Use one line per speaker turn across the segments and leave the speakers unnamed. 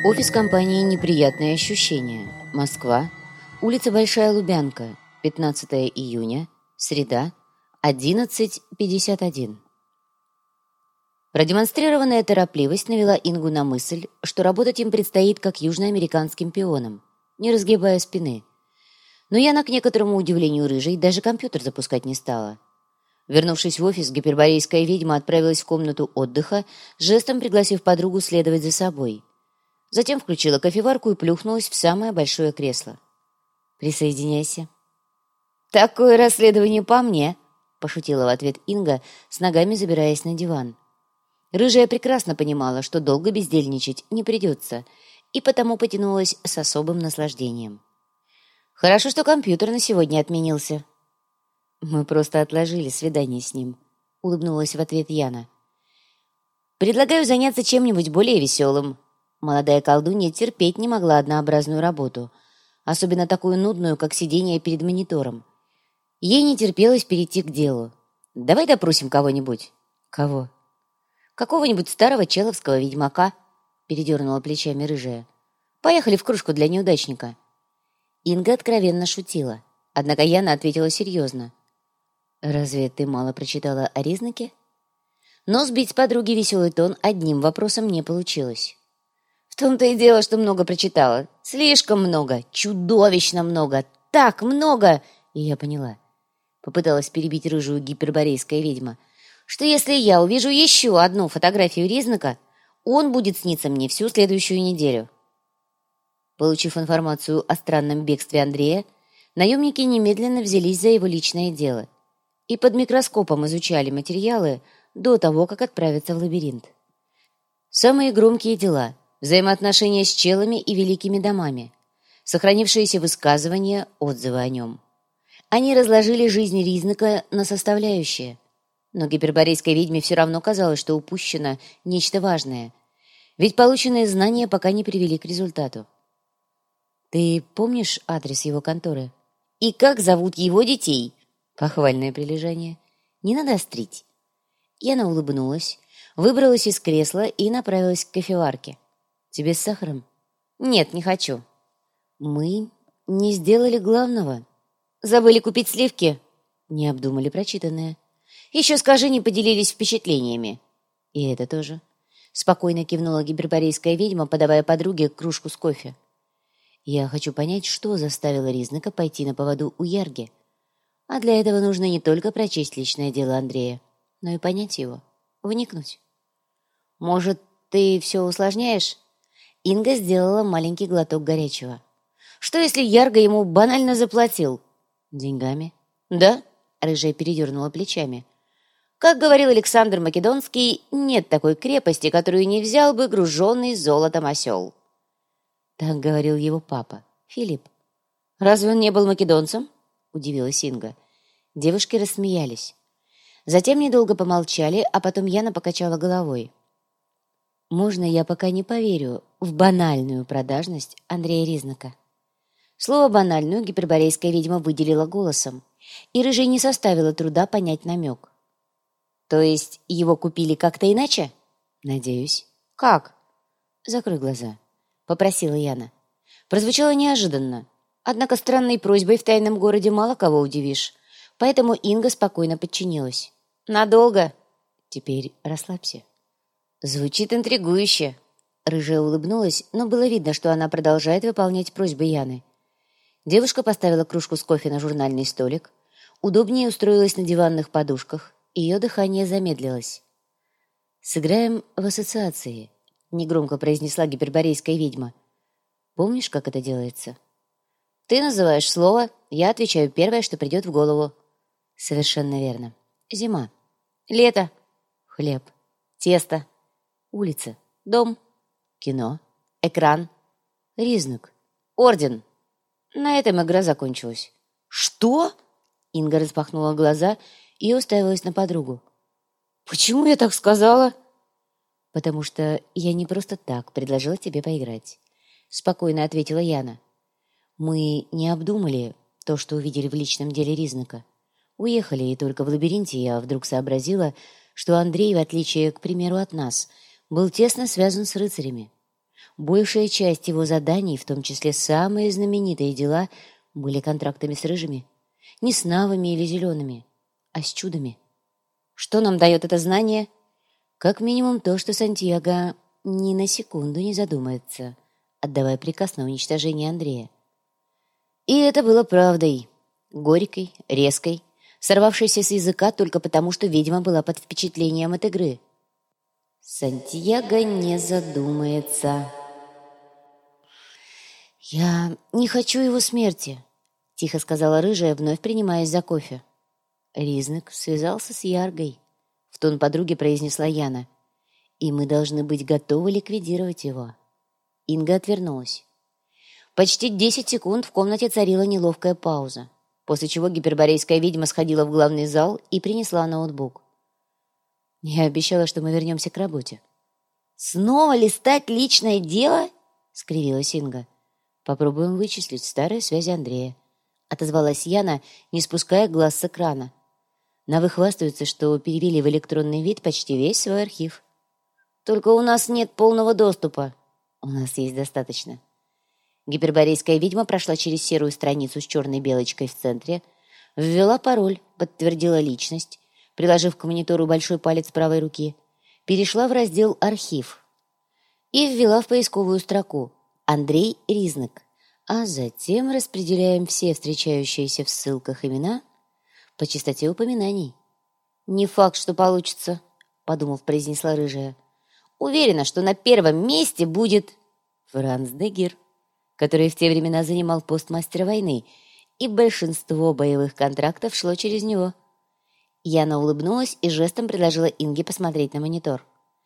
Офис компании «Неприятные ощущения». Москва. Улица Большая Лубянка. 15 июня. Среда. 11:51. Продемонстрированная торопливость навела Ингу на мысль, что работать им предстоит как южноамериканским пионам, не разгибая спины. Но Яна, к некоторому удивлению рыжей, даже компьютер запускать не стала. Вернувшись в офис, гиперборейская ведьма отправилась в комнату отдыха, жестом пригласив подругу следовать за собой. Затем включила кофеварку и плюхнулась в самое большое кресло. «Присоединяйся». «Такое расследование по мне», — пошутила в ответ Инга, с ногами забираясь на диван. Рыжая прекрасно понимала, что долго бездельничать не придется, и потому потянулась с особым наслаждением. «Хорошо, что компьютер на сегодня отменился». «Мы просто отложили свидание с ним», — улыбнулась в ответ Яна. «Предлагаю заняться чем-нибудь более веселым». Молодая колдунья терпеть не могла однообразную работу, особенно такую нудную, как сидение перед монитором. Ей не терпелось перейти к делу. «Давай допросим кого-нибудь». «Кого?» «Какого-нибудь старого человского ведьмака», — передернула плечами рыжая. «Поехали в кружку для неудачника». Инга откровенно шутила, однако Яна ответила серьезно. «Разве ты мало прочитала о Ризнаке?» Но сбить с подруги веселый тон одним вопросом не получилось. «В том-то и дело, что много прочитала. Слишком много, чудовищно много, так много!» И я поняла. Попыталась перебить рыжую гиперборейская ведьма, что если я увижу еще одну фотографию Ризнака, он будет сниться мне всю следующую неделю. Получив информацию о странном бегстве Андрея, наемники немедленно взялись за его личное дело и под микроскопом изучали материалы до того, как отправиться в лабиринт. Самые громкие дела, взаимоотношения с челами и великими домами, сохранившиеся высказывания, отзывы о нем. Они разложили жизнь Ризнака на составляющие, но гиперборейской ведьме все равно казалось, что упущено нечто важное, ведь полученные знания пока не привели к результату. «Ты помнишь адрес его конторы? И как зовут его детей?» Похвальное прилежание. «Не надо острить». Яна улыбнулась, выбралась из кресла и направилась к кофеварке. «Тебе с сахаром?» «Нет, не хочу». «Мы не сделали главного». «Забыли купить сливки?» «Не обдумали прочитанное». «Еще скажи, не поделились впечатлениями». «И это тоже». Спокойно кивнула гиперборейская ведьма, подавая подруге кружку с кофе. «Я хочу понять, что заставило Ризнака пойти на поводу у Ярги. А для этого нужно не только прочесть личное дело Андрея, но и понять его, вникнуть». «Может, ты все усложняешь?» Инга сделала маленький глоток горячего. «Что, если Ярга ему банально заплатил?» «Деньгами?» «Да?» — рыжая передернула плечами. «Как говорил Александр Македонский, нет такой крепости, которую не взял бы груженный золотом осел». Так говорил его папа, Филипп. «Разве он не был македонцем?» — удивилась Инга. Девушки рассмеялись. Затем недолго помолчали, а потом Яна покачала головой. «Можно я пока не поверю в банальную продажность Андрея Ризнака?» Слово «банальную» гиперборейская ведьма выделила голосом, и рыжей не составило труда понять намек. «То есть его купили как-то иначе?» «Надеюсь». «Как?» «Закрой глаза», — попросила Яна. Прозвучало неожиданно, однако странной просьбой в тайном городе мало кого удивишь, поэтому Инга спокойно подчинилась. «Надолго?» «Теперь расслабься». «Звучит интригующе». Рыжая улыбнулась, но было видно, что она продолжает выполнять просьбы Яны. Девушка поставила кружку с кофе на журнальный столик, удобнее устроилась на диванных подушках, и ее дыхание замедлилось. «Сыграем в ассоциации», — негромко произнесла гиперборейская ведьма. «Помнишь, как это делается?» «Ты называешь слово, я отвечаю первое, что придет в голову». «Совершенно верно. Зима». «Лето». «Хлеб». «Тесто». «Улица». «Дом». «Кино». «Экран». «Ризнак». «Орден». На этом игра закончилась. «Что?» Инга распахнула глаза и уставилась на подругу. «Почему я так сказала?» «Потому что я не просто так предложила тебе поиграть», — спокойно ответила Яна. «Мы не обдумали то, что увидели в личном деле Ризнака. Уехали, и только в лабиринте я вдруг сообразила, что Андрей, в отличие, к примеру, от нас, был тесно связан с рыцарями. Большая часть его заданий, в том числе самые знаменитые дела, были контрактами с рыжими. Не с навами или зелеными, а с чудами. Что нам дает это знание? Как минимум то, что Сантьяго ни на секунду не задумается, отдавая приказ на уничтожение Андрея. И это было правдой. Горькой, резкой, сорвавшейся с языка только потому, что ведьма была под впечатлением от игры. Сантьяго не задумается. «Я не хочу его смерти», — тихо сказала рыжая, вновь принимаясь за кофе. Ризнек связался с Яргой, — в тон подруги произнесла Яна. «И мы должны быть готовы ликвидировать его». Инга отвернулась. Почти 10 секунд в комнате царила неловкая пауза, после чего гиперборейская ведьма сходила в главный зал и принесла ноутбук. «Я обещала, что мы вернемся к работе». «Снова листать личное дело?» — скривилась Инга. «Попробуем вычислить старые связи Андрея», — отозвалась Яна, не спуская глаз с экрана. «Навы хвастаются, что перевели в электронный вид почти весь свой архив». «Только у нас нет полного доступа». «У нас есть достаточно». Гиперборейская ведьма прошла через серую страницу с черной белочкой в центре, ввела пароль, подтвердила личность, приложив к монитору большой палец правой руки, перешла в раздел «Архив» и ввела в поисковую строку «Андрей Ризнек», а затем распределяем все встречающиеся в ссылках имена по частоте упоминаний. «Не факт, что получится», — подумав, произнесла рыжая. «Уверена, что на первом месте будет Франц де Гир, который в те времена занимал пост мастера войны, и большинство боевых контрактов шло через него». Яна улыбнулась и жестом предложила Инге посмотреть на монитор.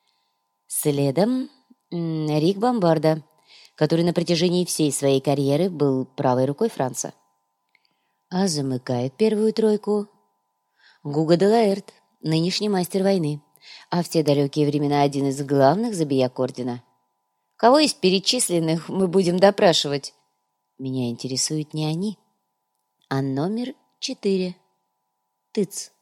Следом Рик Бомбарда, который на протяжении всей своей карьеры был правой рукой Франца. А замыкает первую тройку Гуго де Лаэрт, нынешний мастер войны, а в те далекие времена один из главных забияк ордена. Кого из перечисленных мы будем допрашивать? Меня интересуют не они, а номер 4. Тыц.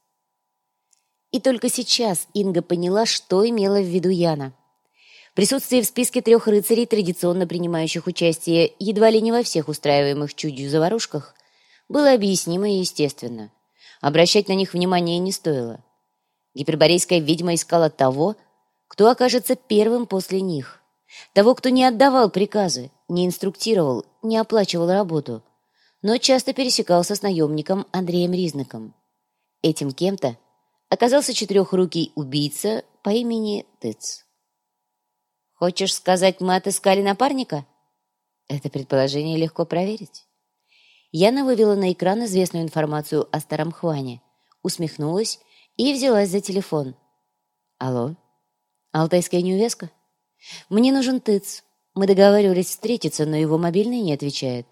И только сейчас Инга поняла, что имела в виду Яна. Присутствие в списке 3 рыцарей, традиционно принимающих участие едва ли не во всех устраиваемых чудью заварушках, было объяснимо и естественно. Обращать на них внимание не стоило. Гиперборейская ведьма искала того, кто окажется первым после них. Того, кто не отдавал приказы, не инструктировал, не оплачивал работу, но часто пересекался с наемником Андреем Ризнеком. Этим кем-то оказался четырехрукий убийца по имени Тыц. «Хочешь сказать, мы отыскали напарника?» Это предположение легко проверить. Яна вывела на экран известную информацию о старом Хване, усмехнулась и взялась за телефон. «Алло? Алтайская невестка? Мне нужен Тыц. Мы договаривались встретиться, но его мобильный не отвечает».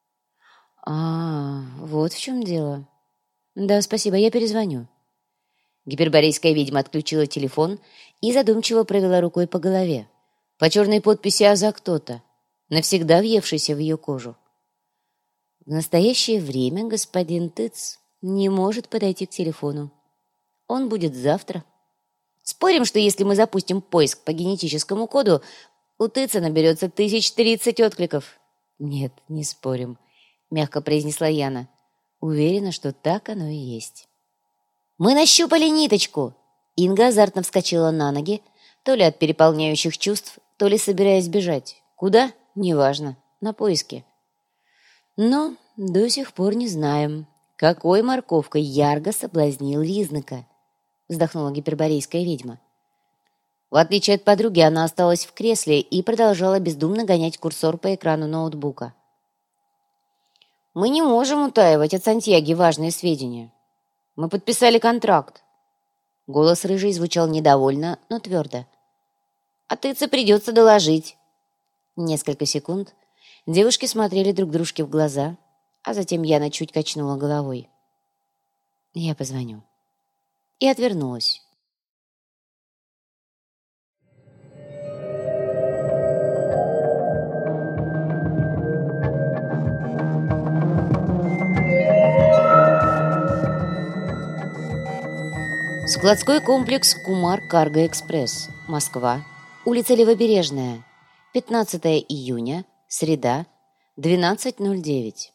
«А, вот в чем дело. Да, спасибо, я перезвоню». Гиперборейская ведьма отключила телефон и задумчиво провела рукой по голове, по черной подписи «А за кто-то», навсегда въевшейся в ее кожу. В настоящее время господин Тыц не может подойти к телефону. Он будет завтра. Спорим, что если мы запустим поиск по генетическому коду, у Тыца наберется 1030 откликов? Нет, не спорим, мягко произнесла Яна. Уверена, что так оно и есть. Мы нащупали ниточку. Инга азартно вскочила на ноги, то ли от переполняющих чувств, то ли собираясь бежать. Куда? Неважно. На поиски. Но до сих пор не знаем, какой морковкой Ярго соблазнил Ризнека, вздохнула гиперборейская ведьма. В отличие от подруги, она осталась в кресле и продолжала бездумно гонять курсор по экрану ноутбука. «Мы не можем утаивать от Сантьяги важные сведения. Мы подписали контракт». Голос рыжий звучал недовольно, но твердо. «А Тыце придется доложить». Несколько секунд девушки смотрели друг дружке в глаза, а затем Яна чуть качнула головой. «Я позвоню». И отвернулась. Складской комплекс «Кумар Карго Экспресс», Москва, улица Левобережная, 15 июня, среда, 12:09.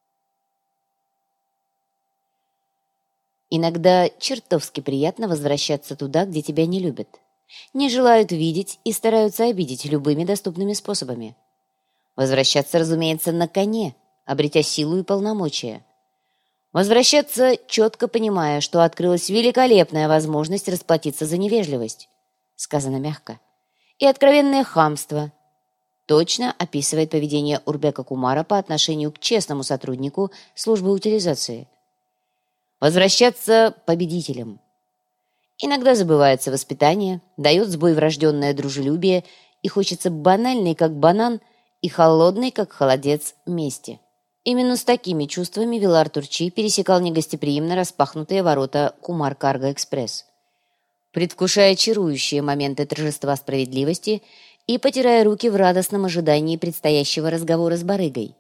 Иногда чертовски приятно возвращаться туда, где тебя не любят, не желают видеть и стараются обидеть любыми доступными способами. Возвращаться, разумеется, на коне, обретя силу и полномочия. Возвращаться, четко понимая, что открылась великолепная возможность расплатиться за невежливость, сказано мягко, и откровенное хамство. Точно описывает поведение Урбека Кумара по отношению к честному сотруднику службы утилизации. Возвращаться победителем. Иногда забывается воспитание, дает сбой врожденное дружелюбие, и хочется банальной, как банан, и холодной, как холодец, мести. Именно с такими чувствами Вилар Турчи пересекал негостеприимно распахнутые ворота Кумар Карго Экспресс, предвкушая чарующие моменты торжества справедливости и потирая руки в радостном ожидании предстоящего разговора с барыгой.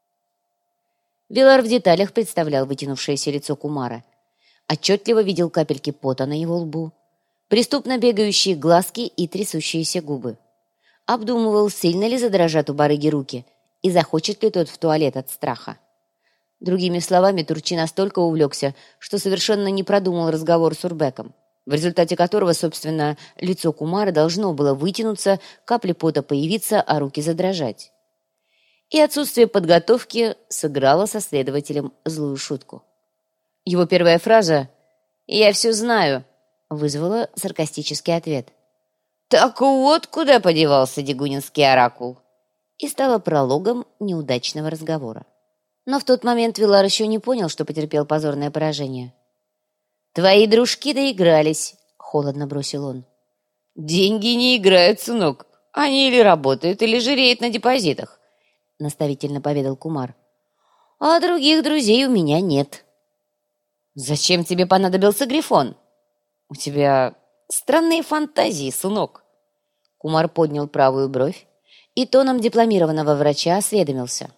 Вилар в деталях представлял вытянувшееся лицо Кумара, отчетливо видел капельки пота на его лбу, преступно бегающие глазки и трясущиеся губы. Обдумывал, сильно ли задрожат у барыги руки и захочет ли тот в туалет от страха. Другими словами, Турчи настолько увлекся, что совершенно не продумал разговор с Урбеком, в результате которого, собственно, лицо Кумара должно было вытянуться, капли пота появиться, а руки задрожать. И отсутствие подготовки сыграло со следователем злую шутку. Его первая фраза «Я все знаю» вызвала саркастический ответ. «Так вот куда подевался дегунинский оракул!» и стала прологом неудачного разговора. Но в тот момент Вилар еще не понял, что потерпел позорное поражение. «Твои дружки доигрались», — холодно бросил он. «Деньги не играют, сынок. Они или работают, или жиреют на депозитах», — наставительно поведал Кумар. «А других друзей у меня нет». «Зачем тебе понадобился Грифон? У тебя странные фантазии, сынок». Кумар поднял правую бровь и тоном дипломированного врача осведомился.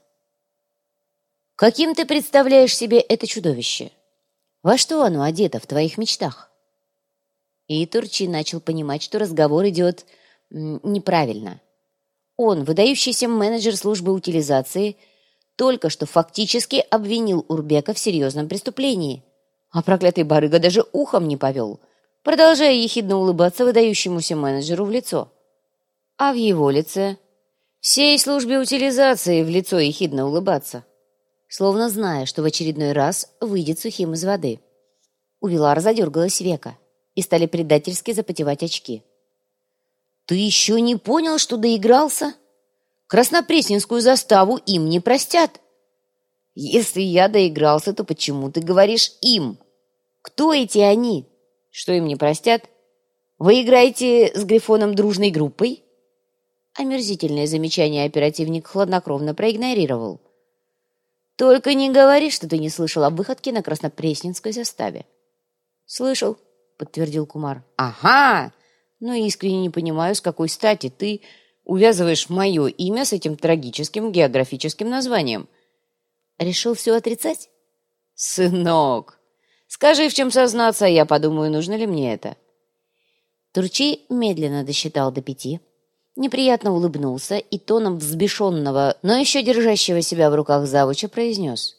«Каким ты представляешь себе это чудовище? Во что оно одето в твоих мечтах?» И Турчи начал понимать, что разговор идет неправильно. Он, выдающийся менеджер службы утилизации, только что фактически обвинил Урбека в серьезном преступлении, а проклятый барыга даже ухом не повел, продолжая ехидно улыбаться выдающемуся менеджеру в лицо. А в его лице всей службе утилизации в лицо ехидно улыбаться, словно зная, что в очередной раз выйдет сухим из воды. У Вилара задергалось веко, и стали предательски запотевать очки. «Ты еще не понял, что доигрался? Краснопресненскую заставу им не простят». «Если я доигрался, то почему ты говоришь «им»? Кто эти они? Что им не простят? Вы играете с Грифоном дружной группой?» Омерзительное замечание оперативник хладнокровно проигнорировал. «Только не говори, что ты не слышал об выходке на краснопресненской заставе». «Слышал», — подтвердил Кумар. «Ага! Но искренне не понимаю, с какой стати ты увязываешь мое имя с этим трагическим географическим названием». «Решил все отрицать?» «Сынок, скажи, в чем сознаться, а я подумаю, нужно ли мне это». Турчи медленно досчитал до 5, неприятно улыбнулся и тоном взбешенного, но еще держащего себя в руках завуча произнес.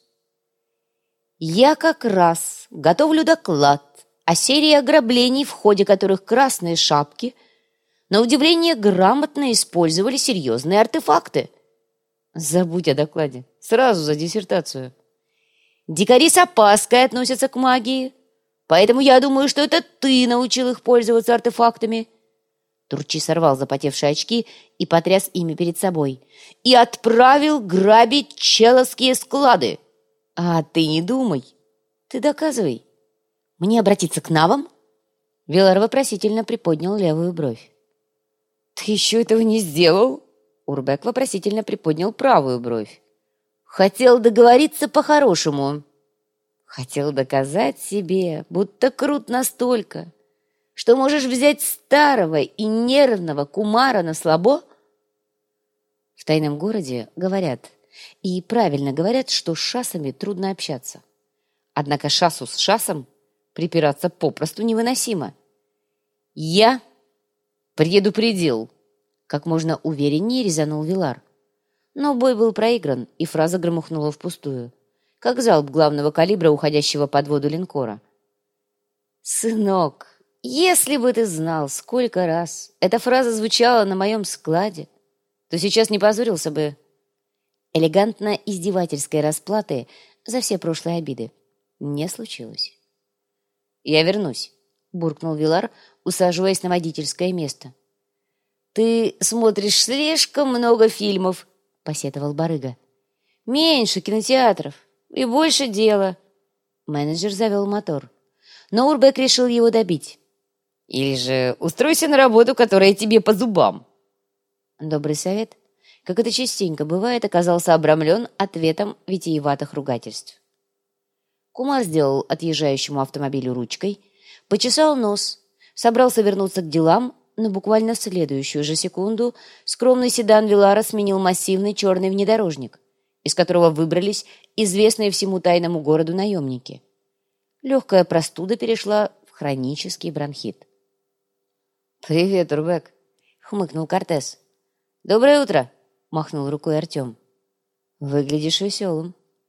«Я как раз готовлю доклад о серии ограблений, в ходе которых красные шапки, на удивление, грамотно использовали серьезные артефакты». «Забудь о докладе. Сразу за диссертацию». «Дикари с опаской относятся к магии, поэтому я думаю, что это ты научил их пользоваться артефактами». Турчи сорвал запотевшие очки и потряс ими перед собой. «И отправил грабить человские склады. А ты не думай. Ты доказывай. Мне обратиться к навам?» Вилар вопросительно приподнял левую бровь. «Ты еще этого не сделал?» Урбек вопросительно приподнял правую бровь. «Хотел договориться по-хорошему. Хотел доказать себе, будто крут настолько, что можешь взять старого и нервного Кумара на слабо?» В тайном городе говорят, и правильно говорят, что с шасами трудно общаться. Однако шасу с шасом припираться попросту невыносимо. «Я предупредил», — Как можно увереннее резанул Вилар. Но бой был проигран, и фраза громыхнула впустую, как залп главного калибра, уходящего под воду линкора. «Сынок, если бы ты знал, сколько раз эта фраза звучала на моем складе, то сейчас не позорился бы». Элегантно-издевательской расплаты за все прошлые обиды не случилось. «Я вернусь», — буркнул Вилар, усаживаясь на водительское место. «Ты смотришь слишком много фильмов», — посетовал барыга. «Меньше кинотеатров и больше дела». Менеджер завел мотор, но Урбек решил его добить. «Или же устройся на работу, которая тебе по зубам». Добрый совет, как это частенько бывает, оказался обрамлен ответом витиеватых ругательств. Кумар сделал отъезжающему автомобилю ручкой, почесал нос, собрался вернуться к делам, но буквально в следующую же секунду скромный седан Вилара сменил массивный черный внедорожник, из которого выбрались известные всему тайному городу наемники. Легкая простуда перешла в хронический бронхит. «Привет, Урбек», — хмыкнул Кортес. «Доброе утро», — махнул рукой Артем. «Выглядишь веселым,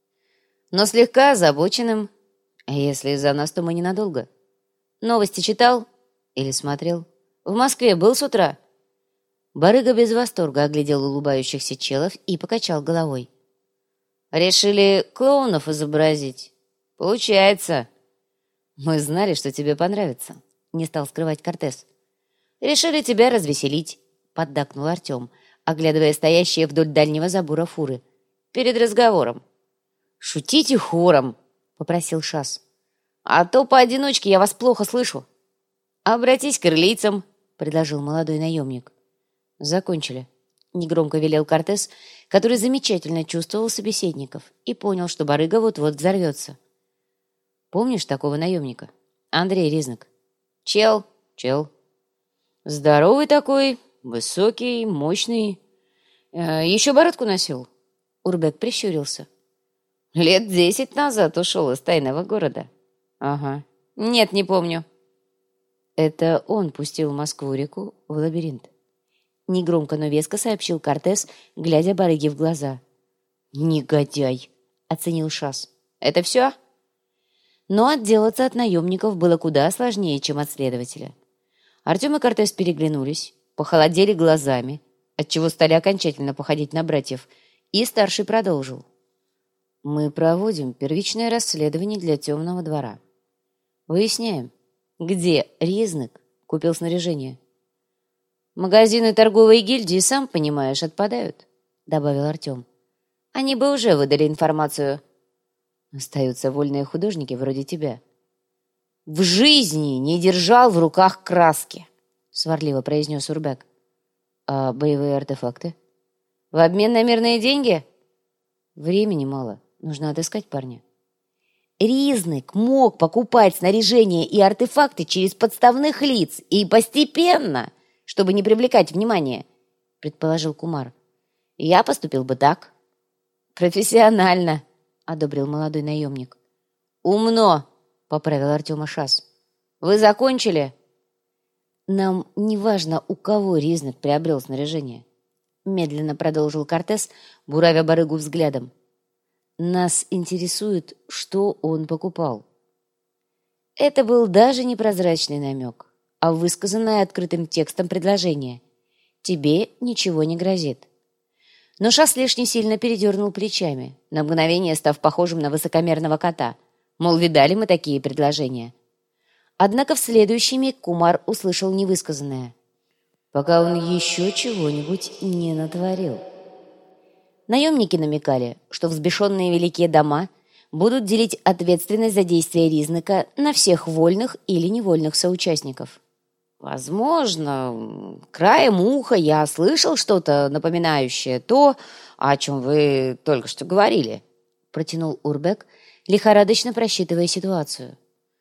но слегка озабоченным. А если из-за нас, то мы ненадолго. Новости читал или смотрел? В Москве был с утра?» Барыга без восторга оглядел улыбающихся челов и покачал головой. «Решили клоунов изобразить? Получается». «Мы знали, что тебе понравится», — не стал скрывать Кортес. «Решили тебя развеселить», — поддакнул Артем, оглядывая стоящие вдоль дальнего забора фуры. «Перед разговором». «Шутите хором», — попросил Шас. «А то поодиночке я вас плохо слышу». «Обратись к ирлийцам», — предложил молодой наемник. «Закончили», — негромко велел Кортес, который замечательно чувствовал собеседников и понял, что барыга вот-вот взорвется. «Помнишь такого наемника? Андрей Ризнак». «Чел». «Здоровый такой, высокий, мощный. Еще бородку носил». Урбек прищурился. «Лет 10 назад ушел из тайного города». «Ага. Нет, не помню». Это он пустил Москву-реку в лабиринт. Негромко, но веско сообщил Кортес, глядя барыге в глаза. «Негодяй!» — оценил Шас. «Это все?» Но отделаться от наемников было куда сложнее, чем от следователя. Артем и Кортес переглянулись, похолодели глазами, отчего стали окончательно походить на братьев, и старший продолжил. «Мы проводим первичное расследование для темного двора. Выясняем, где Ризнак купил снаряжение». «Магазины торговой гильдии, сам понимаешь, отпадают», — добавил Артем. «Они бы уже выдали информацию». «Остаются вольные художники вроде тебя». «В жизни не держал в руках краски», — сварливо произнес Урбек. «А боевые артефакты?» «В обмен на мирные деньги?» «Времени мало. Нужно отыскать парня». «Ризнак мог покупать снаряжение и артефакты через подставных лиц и постепенно, чтобы не привлекать внимания», — предположил Кумар. «Я поступил бы так». «Профессионально», — одобрил молодой наемник. «Умно», — поправил Артема Шас. «Вы закончили?» «Нам не важно, у кого Ризнак приобрел снаряжение», — медленно продолжил Кортес, буравя барыгу взглядом. «Нас интересует, что он покупал». Это был даже не прозрачный намек, а высказанное открытым текстом предложение. «Тебе ничего не грозит». Но Шас лишне сильно передернул плечами, на мгновение став похожим на высокомерного кота. Мол, видали мы такие предложения. Однако в следующий миг Кумар услышал невысказанное. «Пока он еще чего-нибудь не натворил». Наемники намекали, что взбешенные великие дома будут делить ответственность за действия Ризнака на всех вольных или невольных соучастников. «Возможно, краем уха я слышал что-то напоминающее то, о чем вы только что говорили», — протянул Урбек, лихорадочно просчитывая ситуацию.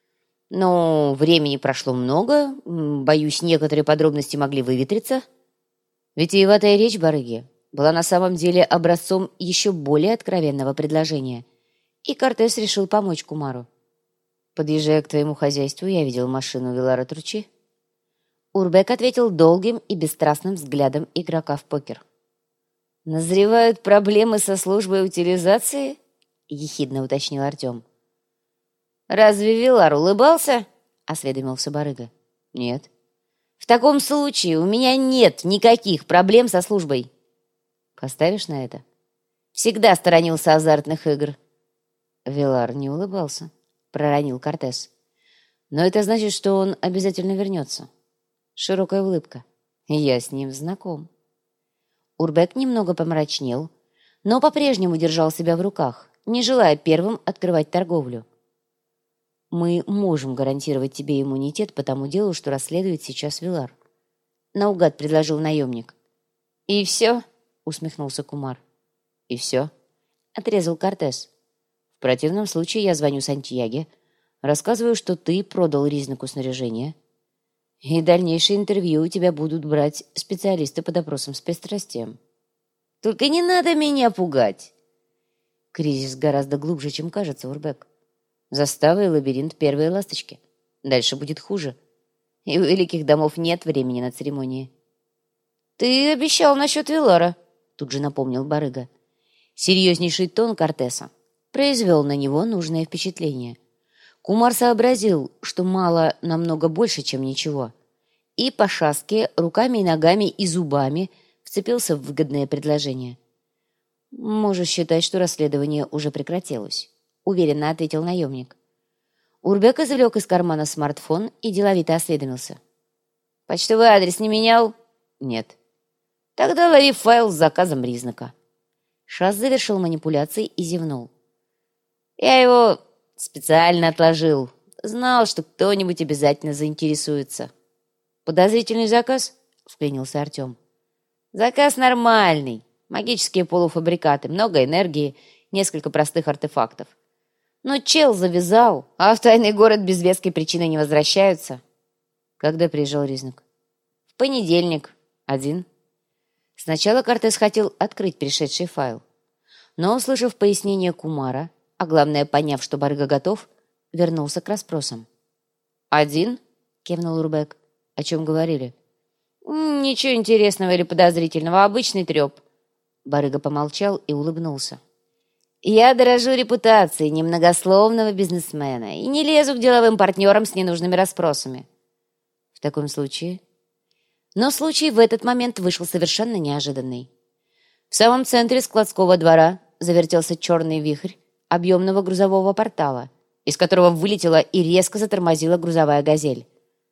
«Но времени прошло много, боюсь, некоторые подробности могли выветриться». Витиеватая речь барыги была на самом деле образцом еще более откровенного предложения, и Кортес решил помочь Кумару. «Подъезжая к твоему хозяйству, я видел машину Вилара Тручи». Урбек ответил долгим и бесстрастным взглядом игрока в покер. «Назревают проблемы со службой утилизации?» — ехидно уточнил Артем. «Разве Вилар улыбался?» — осведомился барыга. «Нет». «В таком случае у меня нет никаких проблем со службой». «Поставишь на это?» «Всегда сторонился азартных игр». Вилар не улыбался, проронил Кортес. «Но это значит, что он обязательно вернется». Широкая улыбка. «Я с ним знаком». Урбек немного помрачнел, но по-прежнему держал себя в руках, не желая первым открывать торговлю. «Мы можем гарантировать тебе иммунитет по тому делу, что расследует сейчас Вилар», — наугад предложил наемник. «И все?» — усмехнулся Кумар. «И все?» — отрезал Кортес. «В противном случае я звоню Сантьяге, рассказываю, что ты продал Ризнику снаряжение, и дальнейшее интервью у тебя будут брать специалисты по допросам с пристрастием». «Только не надо меня пугать!» «Кризис гораздо глубже, чем кажется, Урбек. Застава и лабиринт — первые ласточки. Дальше будет хуже. И у великих домов нет времени на церемонии». «Ты обещал насчет Вилара», — тут же напомнил барыга. Серьезнейший тон Кортеса произвел на него нужное впечатление. Кумар сообразил, что мало намного больше, чем ничего, и по шаске руками и ногами и зубами вцепился в выгодное предложение. «Можешь считать, что расследование уже прекратилось», — уверенно ответил наемник. Урбек извлек из кармана смартфон и деловито осведомился. «Почтовый адрес не менял?» «Нет». «Тогда лови файл с заказом Ризнака». Шас завершил манипуляции и зевнул. «Я его специально отложил. Знал, что кто-нибудь обязательно заинтересуется». «Подозрительный заказ?» — вклинился Артем. «Заказ нормальный. Магические полуфабрикаты, много энергии, несколько простых артефактов. Но чел завязал, а в тайный город без веской причины не возвращаются». «Когда приезжал Ризнак?» «В понедельник. Один». Сначала Кортес хотел открыть пришедший файл, но, услышав пояснение Кумара, а главное, поняв, что барыга готов, вернулся к расспросам. «Один?» — кивнул Урбек. «О чем говорили?» «Ничего интересного или подозрительного, обычный треп». Барыга помолчал и улыбнулся. «Я дорожу репутацией немногословного бизнесмена и не лезу к деловым партнерам с ненужными расспросами». «В таком случае...» Но случай в этот момент вышел совершенно неожиданный. В самом центре складского двора завертелся черный вихрь объемного грузового портала, из которого вылетела и резко затормозила грузовая «Газель».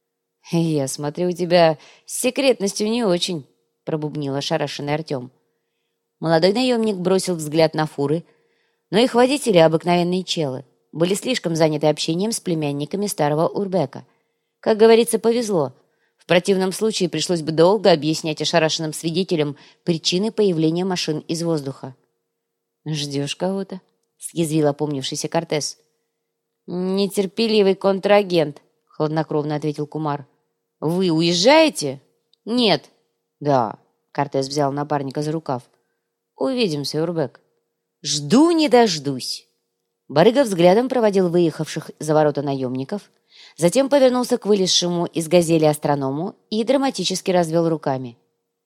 «Я смотрю, у тебя с секретностью не очень», — пробубнил ошарашенный Артем. Молодой наемник бросил взгляд на фуры, но их водители, обыкновенные челы, были слишком заняты общением с племянниками старого Урбека. Как говорится, повезло. В противном случае пришлось бы долго объяснять ошарашенным свидетелям причины появления машин из воздуха. «Ждешь кого-то?» — съязвил опомнившийся Кортес. «Нетерпеливый контрагент», — хладнокровно ответил Кумар. «Вы уезжаете?» «Нет». «Да», — Кортес взял напарника за рукав. «Увидимся, Урбек». «Жду не дождусь». Барыга взглядом проводил выехавших за ворота наемников, затем повернулся к вылезшему из «Газели» астроному и драматически развел руками.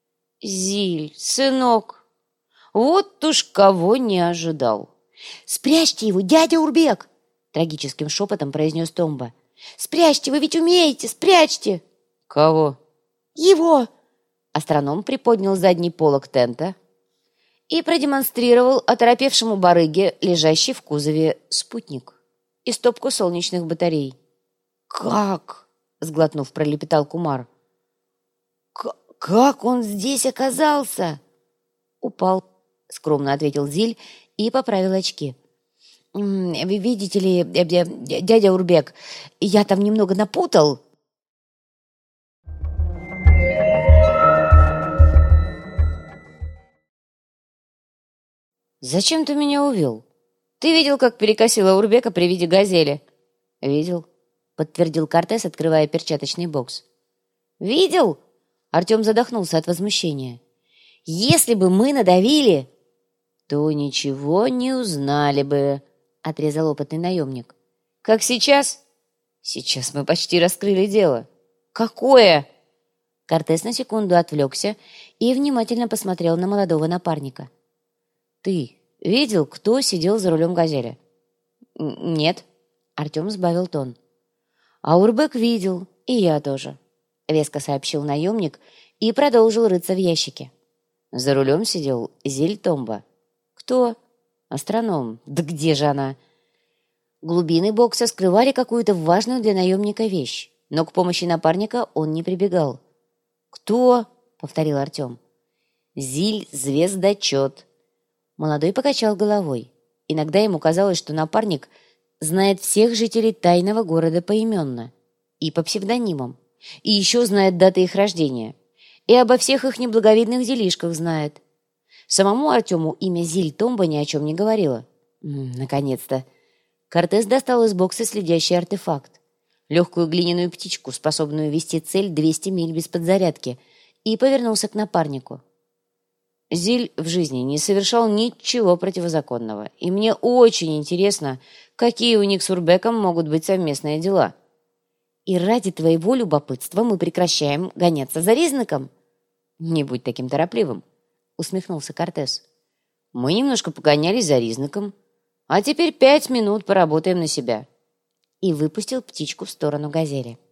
«Зиль, сынок, вот уж кого не ожидал!» «Спрячьте его, дядя Урбек!» — трагическим шепотом произнес Томба. «Спрячьте, вы ведь умеете, спрячьте!» «Кого?» «Его!» Астроном приподнял задний полог тента и продемонстрировал оторопевшему барыге лежащий в кузове спутник и стопку солнечных батарей. «Как?» — сглотнув, пролепетал Кумар. «Как он здесь оказался?» «Упал», — скромно ответил Зиль и поправил очки. «Вы видите ли, дядя Урбек, я там немного напутал». «Зачем ты меня увел? Ты видел, как перекосила Урбека при виде «Газели»?» «Видел», — подтвердил Кортес, открывая перчаточный бокс. «Видел?» — Артем задохнулся от возмущения. «Если бы мы надавили...» «То ничего не узнали бы», — отрезал опытный наемник. «Как сейчас?» «Сейчас мы почти раскрыли дело». «Какое?» Кортес на секунду отвлекся и внимательно посмотрел на молодого напарника. «Ты видел, кто сидел за рулем «Газели»?» «Нет», — Артем сбавил тон. «Аурбек видел, и я тоже», — веско сообщил наемник и продолжил рыться в ящике. За рулем сидел Зиль Томба. «Кто?» «Астроном. Да где же она?» Глубины бокса скрывали какую-то важную для наемника вещь, но к помощи напарника он не прибегал. «Кто?» — повторил Артем. «Зиль Звездочет». Молодой покачал головой. Иногда ему казалось, что напарник знает всех жителей тайного города поименно и по псевдонимам, и еще знает даты их рождения, и обо всех их неблаговидных делишках знает. Самому Артему имя Зиль Томба ни о чем не говорило. Наконец-то! Кортес достал из бокса следящий артефакт, легкую глиняную птичку, способную вести цель 200 миль без подзарядки, и повернулся к напарнику. «Зиль в жизни не совершал ничего противозаконного, и мне очень интересно, какие у них с Урбеком могут быть совместные дела. И ради твоего любопытства мы прекращаем гоняться за Ризнаком?» «Не будь таким торопливым», — усмехнулся Кортес. «Мы немножко погонялись за Ризнаком, а теперь 5 минут поработаем на себя». И выпустил птичку в сторону газели.